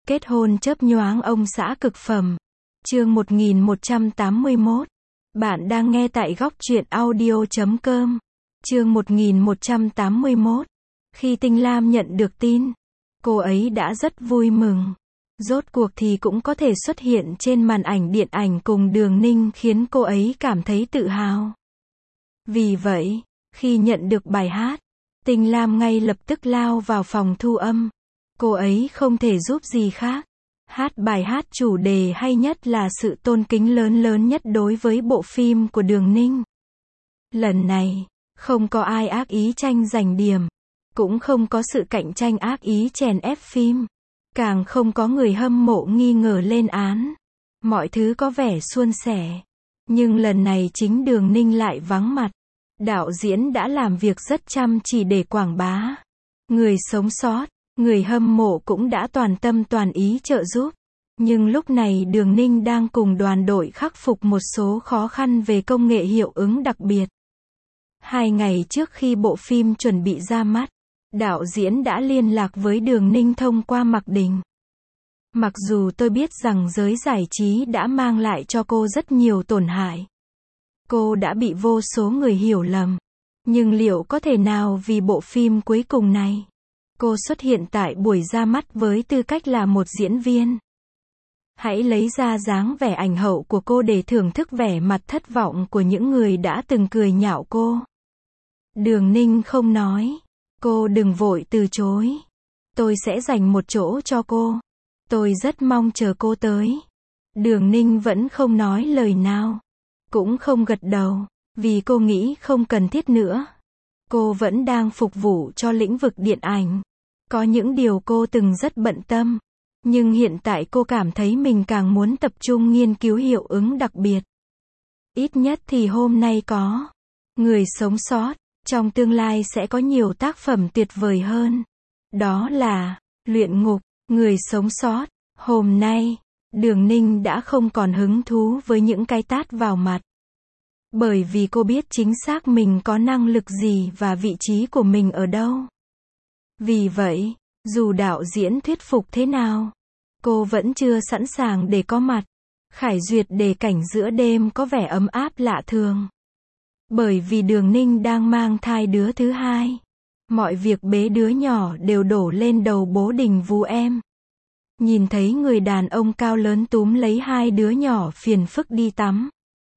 Kết hôn chớp nhoáng ông xã cực phẩm. Chương 1181. Bạn đang nghe tại góc truyện audio.com. Chương 1181. Khi Tinh Lam nhận được tin, cô ấy đã rất vui mừng. Rốt cuộc thì cũng có thể xuất hiện trên màn ảnh điện ảnh cùng Đường Ninh, khiến cô ấy cảm thấy tự hào. Vì vậy, khi nhận được bài hát, Tinh Lam ngay lập tức lao vào phòng thu âm. Cô ấy không thể giúp gì khác. Hát bài hát chủ đề hay nhất là sự tôn kính lớn nhất đối với bộ phim của Đường Ninh. Lần này, không có ai ác ý tranh giành điểm. Cũng không có sự cạnh tranh ác ý chèn ép phim. Càng không có người hâm mộ nghi ngờ lên án. Mọi thứ có vẻ suôn sẻ. Nhưng lần này chính Đường Ninh lại vắng mặt. Đạo diễn đã làm việc rất chăm chỉ để quảng bá. Người sống sót, người hâm mộ cũng đã toàn tâm toàn ý trợ giúp. Nhưng lúc này Đường Ninh đang cùng đoàn đội khắc phục một số khó khăn về công nghệ hiệu ứng đặc biệt. 2 ngày trước khi bộ phim chuẩn bị ra mắt, đạo diễn đã liên lạc với Đường Ninh thông qua Mạc Đình. Mặc dù tôi biết rằng giới giải trí đã mang lại cho cô rất nhiều tổn hại. Cô đã bị vô số người hiểu lầm. Nhưng liệu có thể nào vì bộ phim cuối cùng này, cô xuất hiện tại buổi ra mắt với tư cách là một diễn viên? Hãy lấy ra dáng vẻ ảnh hậu của cô để thưởng thức vẻ mặt thất vọng của những người đã từng cười nhạo cô. Đường Ninh không nói. Cô đừng vội từ chối. Tôi sẽ dành một chỗ cho cô. Tôi rất mong chờ cô tới. Đường Ninh vẫn không nói lời nào. Cũng không gật đầu. Vì cô nghĩ không cần thiết nữa. Cô vẫn đang phục vụ cho lĩnh vực điện ảnh. Có những điều cô từng rất bận tâm. Nhưng hiện tại cô cảm thấy mình càng muốn tập trung nghiên cứu hiệu ứng đặc biệt. Ít nhất thì hôm nay có Người sống sót. Trong tương lai sẽ có nhiều tác phẩm tuyệt vời hơn. Đó là Luyện ngục, Người sống sót. Hôm nay, Đường Ninh đã không còn hứng thú với những cái tát vào mặt. Bởi vì cô biết chính xác mình có năng lực gì và vị trí của mình ở đâu. Vì vậy, dù đạo diễn thuyết phục thế nào, cô vẫn chưa sẵn sàng để có mặt. Khải duyệt đề cảnh giữa đêm có vẻ ấm áp lạ thường. Bởi vì Đường Ninh đang mang thai đứa thứ hai. Mọi việc bế đứa nhỏ đều đổ lên đầu bố Đình Vũ em. Nhìn thấy người đàn ông cao lớn túm lấy hai đứa nhỏ phiền phức đi tắm.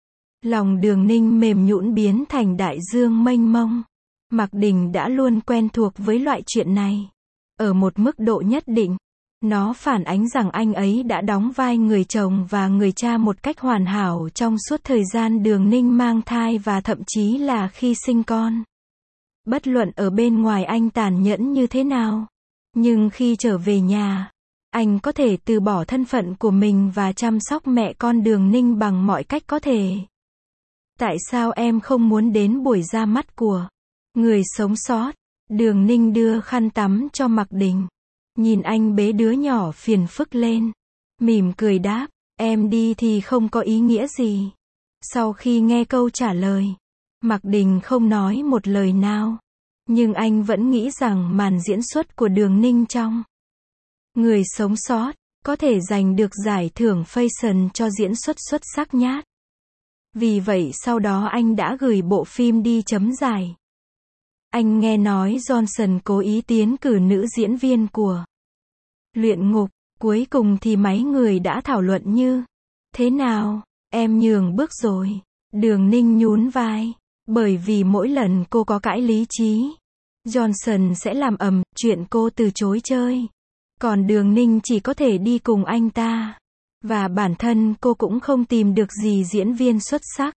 Lòng Đường Ninh mềm nhũn biến thành đại dương mênh mông. Mạc Đình đã luôn quen thuộc với loại chuyện này. Ở một mức độ nhất định, nó phản ánh rằng anh ấy đã đóng vai người chồng và người cha một cách hoàn hảo trong suốt thời gian Đường Ninh mang thai và thậm chí là khi sinh con. Bất luận ở bên ngoài anh tàn nhẫn như thế nào, nhưng khi trở về nhà, anh có thể từ bỏ thân phận của mình và chăm sóc mẹ con Đường Ninh bằng mọi cách có thể. Tại sao em không muốn đến buổi ra mắt của Người sống sót? Đường Ninh đưa khăn tắm cho Mạc Đình. Nhìn anh bế đứa nhỏ phiền phức lên. Mỉm cười đáp, em đi thì không có ý nghĩa gì. Sau khi nghe câu trả lời, Mạc Đình không nói một lời nào. Nhưng anh vẫn nghĩ rằng màn diễn xuất của Đường Ninh trong Người sống sót có thể giành được giải thưởng Fashion cho diễn xuất xuất sắc nhất. Vì vậy sau đó anh đã gửi bộ phim đi chấm giải. Anh nghe nói Johnson cố ý tiến cử nữ diễn viên của Luyện ngục. Cuối cùng thì mấy người đã thảo luận như thế nào? Em nhường bước rồi. Đường Ninh nhún vai. Bởi vì mỗi lần cô có cãi lý trí, Johnson sẽ làm ầm chuyện cô từ chối chơi. Còn Đường Ninh chỉ có thể đi cùng anh ta. Và bản thân cô cũng không tìm được gì diễn viên xuất sắc.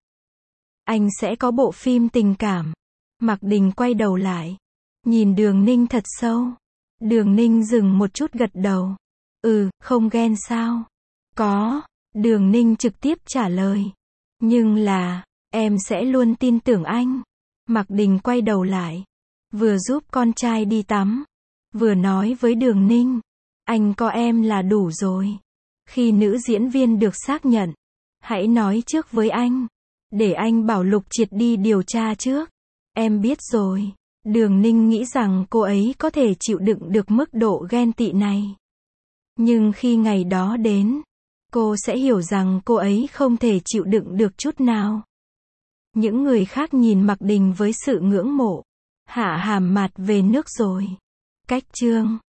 Anh sẽ có bộ phim tình cảm. Mạc Đình quay đầu lại. Nhìn Đường Ninh thật sâu. Đường Ninh dừng một chút gật đầu. Không ghen sao? Có. Đường Ninh trực tiếp trả lời. Nhưng là, em sẽ luôn tin tưởng anh. Mạc Đình quay đầu lại. Vừa giúp con trai đi tắm. Vừa nói với Đường Ninh. Anh có em là đủ rồi. Khi nữ diễn viên được xác nhận, hãy nói trước với anh. Để anh bảo Lục Triệt đi điều tra trước. Em biết rồi. Đường Ninh nghĩ rằng cô ấy có thể chịu đựng được mức độ ghen tị này. Nhưng khi ngày đó đến, cô sẽ hiểu rằng cô ấy không thể chịu đựng được chút nào. Những người khác nhìn Mạc Đình với sự ngưỡng mộ. Hạ Hàm Mạt về nước rồi. Cách chương